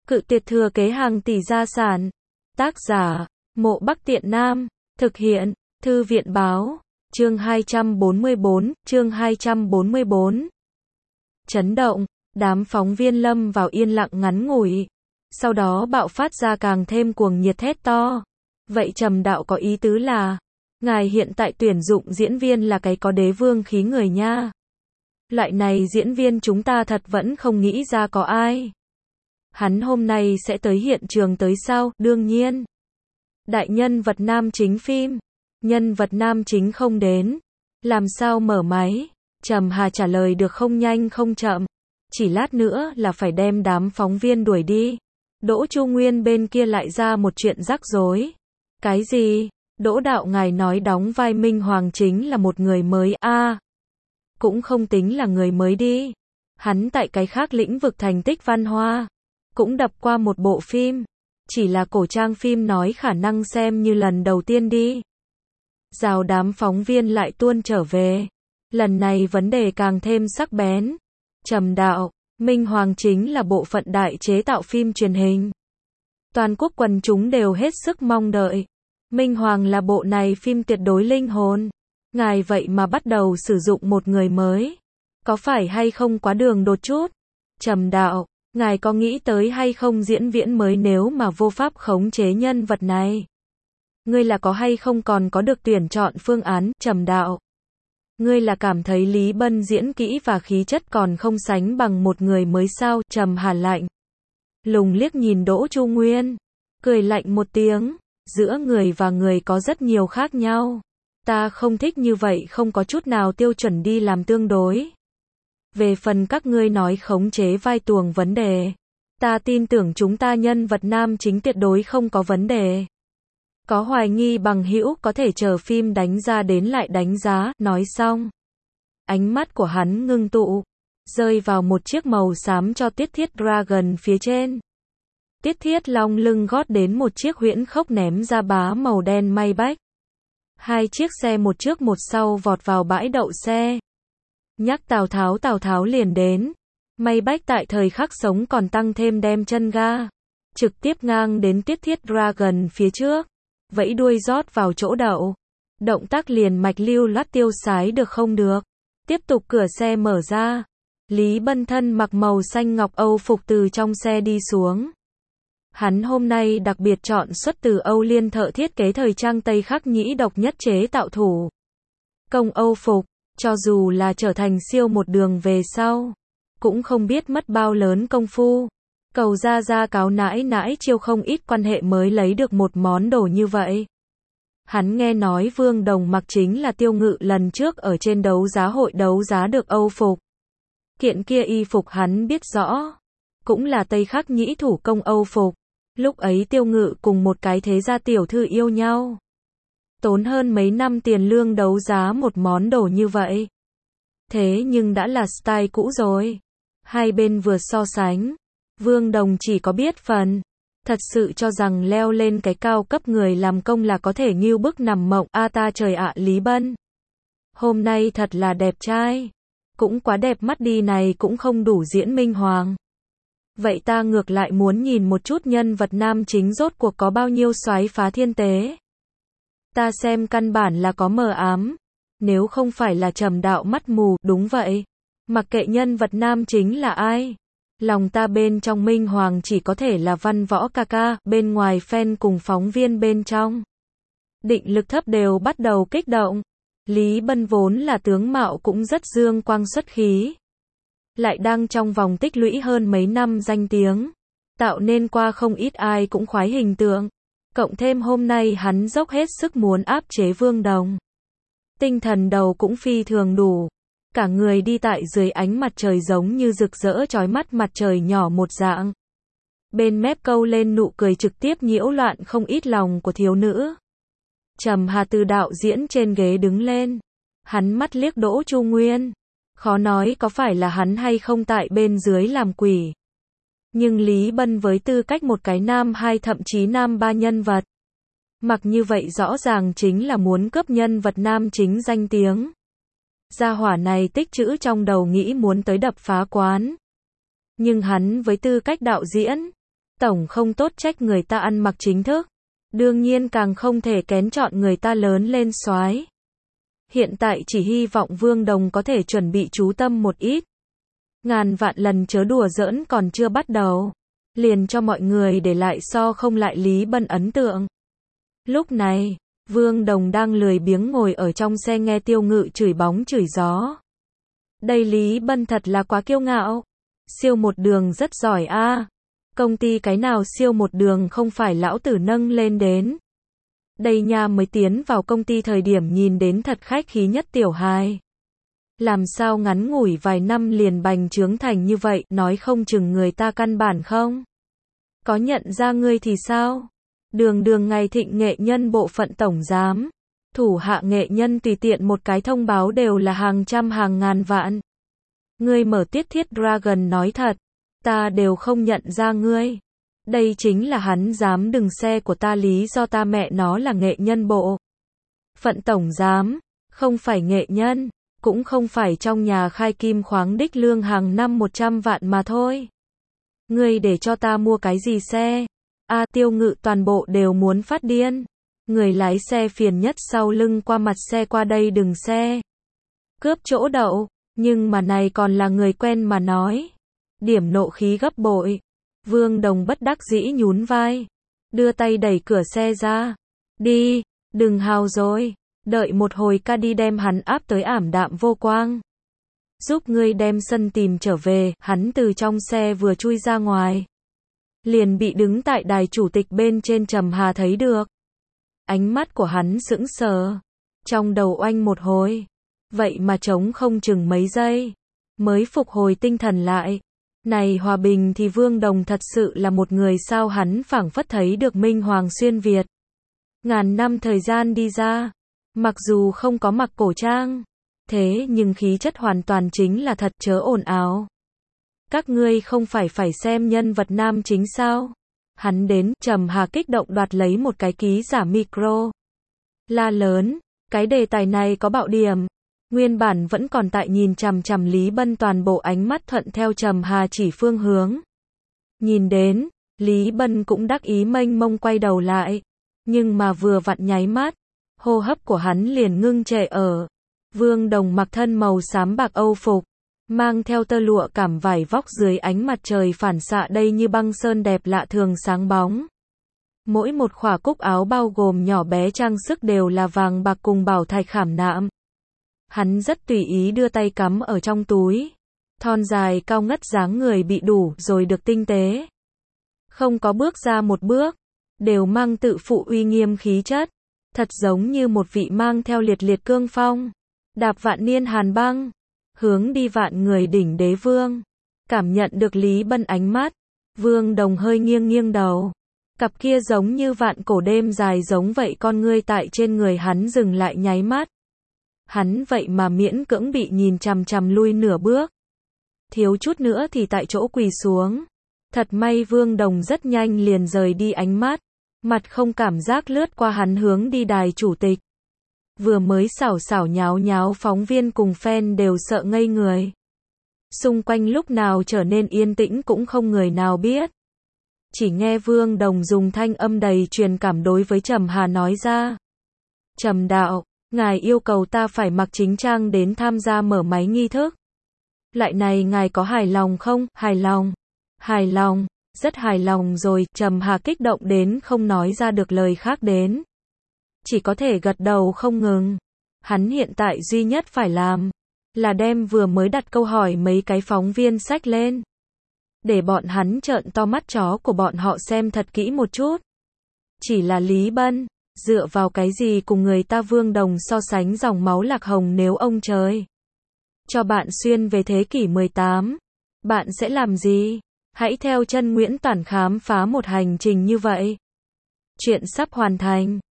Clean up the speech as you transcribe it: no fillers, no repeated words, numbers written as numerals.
Cự tuyệt thừa kế hàng tỷ gia sản. Tác giả, Mộ Bắc Tiện Nam. Thực hiện, Thư viện báo. Chương 244. Chấn động, đám phóng viên lâm vào yên lặng ngắn ngủi. Sau đó bạo phát ra càng thêm cuồng nhiệt thét to. Vậy Trầm Đạo có ý tứ là, ngài hiện tại tuyển dụng diễn viên là cái có đế vương khí người nha. Loại này diễn viên chúng ta thật vẫn không nghĩ ra có ai. Hắn hôm nay sẽ tới hiện trường tới sao? Đương nhiên. Đại nhân vật nam chính phim. Nhân vật nam chính không đến. Làm sao mở máy? Trầm Hà trả lời được không nhanh không chậm. Chỉ lát nữa là phải đem đám phóng viên đuổi đi. Đỗ Chu Nguyên bên kia lại ra một chuyện rắc rối. Cái gì? Đỗ đạo ngài nói đóng vai Minh Hoàng chính là một người mới à? Cũng không tính là người mới đi. Hắn tại cái khác lĩnh vực thành tích văn hoa. Cũng đập qua một bộ phim. Chỉ là cổ trang phim nói khả năng xem như lần đầu tiên đi. Rào đám phóng viên lại tuôn trở về. Lần này vấn đề càng thêm sắc bén. Trầm Đạo, Minh Hoàng chính là bộ phận đại chế tạo phim truyền hình. Toàn quốc quần chúng đều hết sức mong đợi. Minh Hoàng là bộ này phim tuyệt đối linh hồn. Ngài vậy mà bắt đầu sử dụng một người mới. Có phải hay không quá đường đột chút? Trầm Đạo, ngài có nghĩ tới hay không diễn viên mới nếu mà vô pháp khống chế nhân vật này? Ngươi là có hay không còn có được tuyển chọn phương án? Trầm Đạo, ngươi là cảm thấy Lý Bân diễn kỹ và khí chất còn không sánh bằng một người mới sao? Trầm Hà lạnh lùng liếc nhìn Đỗ Chu Nguyên, cười lạnh một tiếng, giữa người và người có rất nhiều khác nhau. Ta không thích như vậy, không có chút nào tiêu chuẩn đi làm tương đối. Về phần các ngươi nói khống chế vai tuồng vấn đề, ta tin tưởng chúng ta nhân vật nam chính tuyệt đối không có vấn đề. Có hoài nghi bằng hữu có thể chờ phim đánh ra đến lại đánh giá. Nói xong, ánh mắt của hắn ngưng tụ, rơi vào một chiếc màu xám cho Tiết Thiết Dragon phía trên. Tiết Thiết long lưng gót đến một chiếc huyễn khốc ném ra bá màu đen may bách. Hai chiếc xe một trước một sau vọt vào bãi đậu xe. Nhắc Tào Tháo liền đến. May bách tại thời khắc sống còn tăng thêm đem chân ga. Trực tiếp ngang đến Tiết Thiết Dragon phía trước. Vẫy đuôi rót vào chỗ đậu. Động tác liền mạch lưu loát tiêu sái được không được. Tiếp tục cửa xe mở ra. Lý Bân thân mặc màu xanh ngọc Âu phục từ trong xe đi xuống. Hắn hôm nay đặc biệt chọn xuất từ Âu Liên thợ thiết kế thời trang Tây Khắc Nhĩ độc nhất chế tạo thủ công Âu phục, cho dù là trở thành siêu một đường về sau, cũng không biết mất bao lớn công phu. Cầu ra cáo nãi nãi chiêu không ít quan hệ mới lấy được một món đồ như vậy. Hắn nghe nói Vương Đồng mặc chính là Tiêu Ngự lần trước ở trên đấu giá hội đấu giá được Âu phục. Kiện kia y phục hắn biết rõ, cũng là Tây Khắc Nhĩ thủ công Âu phục. Lúc ấy Tiêu Ngự cùng một cái thế gia tiểu thư yêu nhau. Tốn hơn mấy năm tiền lương đấu giá một món đồ như vậy. Thế nhưng đã là style cũ rồi. Hai bên vừa so sánh. Vương Đồng chỉ có biết phần. Thật sự cho rằng leo lên cái cao cấp người làm công là có thể ngưu bức nằm mộng. A ta trời ạ, Lý Bân hôm nay thật là đẹp trai. Cũng quá đẹp mắt đi, này cũng không đủ diễn Minh Hoàng. Vậy ta ngược lại muốn nhìn một chút nhân vật nam chính rốt cuộc có bao nhiêu soái phá thiên tế. Ta xem căn bản là có mờ ám. Nếu không phải là Trầm Đạo mắt mù, đúng vậy. Mặc kệ nhân vật nam chính là ai. Lòng ta bên trong Minh Hoàng chỉ có thể là Văn Võ ca ca, bên ngoài fan cùng phóng viên bên trong. Định lực thấp đều bắt đầu kích động. Lý Bân vốn là tướng mạo cũng rất dương quang xuất khí. Lại đang trong vòng tích lũy hơn mấy năm danh tiếng. Tạo nên qua không ít ai cũng khoái hình tượng. Cộng thêm hôm nay hắn dốc hết sức muốn áp chế Vương Đồng. Tinh thần đầu cũng phi thường đủ. Cả người đi tại dưới ánh mặt trời giống như rực rỡ chói mắt mặt trời nhỏ một dạng. Bên mép câu lên nụ cười trực tiếp nhiễu loạn không ít lòng của thiếu nữ. Trầm Hà từ đạo diễn trên ghế đứng lên. Hắn mắt liếc Đỗ Chu Nguyên. Khó nói có phải là hắn hay không tại bên dưới làm quỷ. Nhưng Lý Bân với tư cách một cái nam hai thậm chí nam ba nhân vật. Mặc như vậy rõ ràng chính là muốn cướp nhân vật nam chính danh tiếng. Gia hỏa này tích trữ trong đầu nghĩ muốn tới đập phá quán. Nhưng hắn với tư cách đạo diễn, Tổng không tốt trách người ta ăn mặc chính thức. Đương nhiên càng không thể kén chọn người ta lớn lên soái. Hiện tại chỉ hy vọng Vương Đồng có thể chuẩn bị chú tâm một ít. Ngàn vạn lần chớ đùa giỡn còn chưa bắt đầu. Liền cho mọi người để lại so không lại Lý Bân ấn tượng. Lúc này, Vương Đồng đang lười biếng ngồi ở trong xe nghe Tiêu Ngự chửi bóng chửi gió. Đây Lý Bân thật là quá kiêu ngạo. Siêu một đường rất giỏi a. Công ty cái nào siêu một đường không phải lão tử nâng lên đến. Đây nha mới tiến vào công ty thời điểm nhìn đến thật khách khí nhất tiểu hài. Làm sao ngắn ngủi vài năm liền bành trướng thành như vậy, nói không chừng người ta căn bản không có nhận ra ngươi thì sao? Đường đường ngày thịnh nghệ nhân bộ phận tổng giám. Thủ hạ nghệ nhân tùy tiện một cái thông báo đều là hàng trăm hàng ngàn vạn. Ngươi mở Tiết Thiết Dragon nói thật. Ta đều không nhận ra ngươi. Đây chính là hắn dám đừng xe của ta lý do ta mẹ nó là nghệ nhân bộ phận tổng giám. Không phải nghệ nhân. Cũng không phải trong nhà khai kim khoáng đích lương hàng năm 100 vạn mà thôi. Ngươi để cho ta mua cái gì xe? Tiêu Ngự toàn bộ đều muốn phát điên. Người lái xe phiền nhất sau lưng qua mặt xe qua đây đừng xe. Cướp chỗ đậu, nhưng mà này còn là người quen mà nói. Điểm nộ khí gấp bội. Vương Đồng bất đắc dĩ nhún vai. Đưa tay đẩy cửa xe ra. Đi, đừng hào rồi. Đợi một hồi ca đi đem hắn áp tới ảm đạm vô quang. Giúp ngươi đem sân tìm trở về, hắn từ trong xe vừa chui ra ngoài. Liền bị đứng tại đài chủ tịch bên trên Trầm Hà thấy được. Ánh mắt của hắn sững sờ. Trong đầu oanh một hồi. Vậy mà trống không chừng mấy giây. Mới phục hồi tinh thần lại. Này hòa bình thì Vương Đồng thật sự là một người sao hắn phảng phất thấy được Minh Hoàng xuyên Việt. Ngàn năm thời gian đi ra. Mặc dù không có mặc cổ trang. Thế nhưng khí chất hoàn toàn chính là thật chớ ồn ào. Các ngươi không phải xem nhân vật nam chính sao? Hắn đến, Trầm Hà kích động đoạt lấy một cái ký giả micro. La lớn, cái đề tài này có bạo điểm. Nguyên bản vẫn còn tại nhìn chằm chằm Lý Bân toàn bộ ánh mắt thuận theo Trầm Hà chỉ phương hướng. Nhìn đến, Lý Bân cũng đắc ý mênh mông quay đầu lại. Nhưng mà vừa vặn nháy mắt, hô hấp của hắn liền ngưng trệ ở. Vương Đồng mặc thân màu xám bạc Âu phục. Mang theo tơ lụa cảm vải vóc dưới ánh mặt trời phản xạ đây như băng sơn đẹp lạ thường sáng bóng. Mỗi một khỏa cúc áo bao gồm nhỏ bé trang sức đều là vàng bạc cùng bảo thạch khảm nạm. Hắn rất tùy ý đưa tay cắm ở trong túi. Thon dài cao ngất dáng người bị đủ rồi được tinh tế. Không có bước ra một bước. Đều mang tự phụ uy nghiêm khí chất. Thật giống như một vị mang theo liệt liệt cương phong. Đạp vạn niên hàn băng. Hướng đi vạn người đỉnh đế vương. Cảm nhận được Lý Bân ánh mắt. Vương Đồng hơi nghiêng nghiêng đầu. Cặp kia giống như vạn cổ đêm dài giống vậy con ngươi tại trên người hắn dừng lại nháy mắt. Hắn vậy mà miễn cưỡng bị nhìn chằm chằm lui nửa bước. Thiếu chút nữa thì tại chỗ quỳ xuống. Thật may Vương Đồng rất nhanh liền rời đi ánh mắt. Mặt không cảm giác lướt qua hắn hướng đi đài chủ tịch. Vừa mới xảo xảo nháo nháo phóng viên cùng fan đều sợ ngây người. Xung quanh lúc nào trở nên yên tĩnh cũng không người nào biết. Chỉ nghe Vương Đồng dùng thanh âm đầy truyền cảm đối với Trầm Hà nói ra. Trầm đạo, ngài yêu cầu ta phải mặc chính trang đến tham gia mở máy nghi thức. Lại này ngài có hài lòng không? Hài lòng. Hài lòng, rất hài lòng rồi. Trầm Hà kích động đến không nói ra được lời khác đến. Chỉ có thể gật đầu không ngừng. Hắn hiện tại duy nhất phải làm là đem vừa mới đặt câu hỏi mấy cái phóng viên xách lên. Để bọn hắn trợn to mắt chó của bọn họ xem thật kỹ một chút. Chỉ là Lý Bân, dựa vào cái gì cùng người ta Vương Đồng so sánh dòng máu lạc hồng nếu ông trời cho bạn xuyên về thế kỷ 18. Bạn sẽ làm gì? Hãy theo chân Nguyễn Toản khám phá một hành trình như vậy. Chuyện sắp hoàn thành.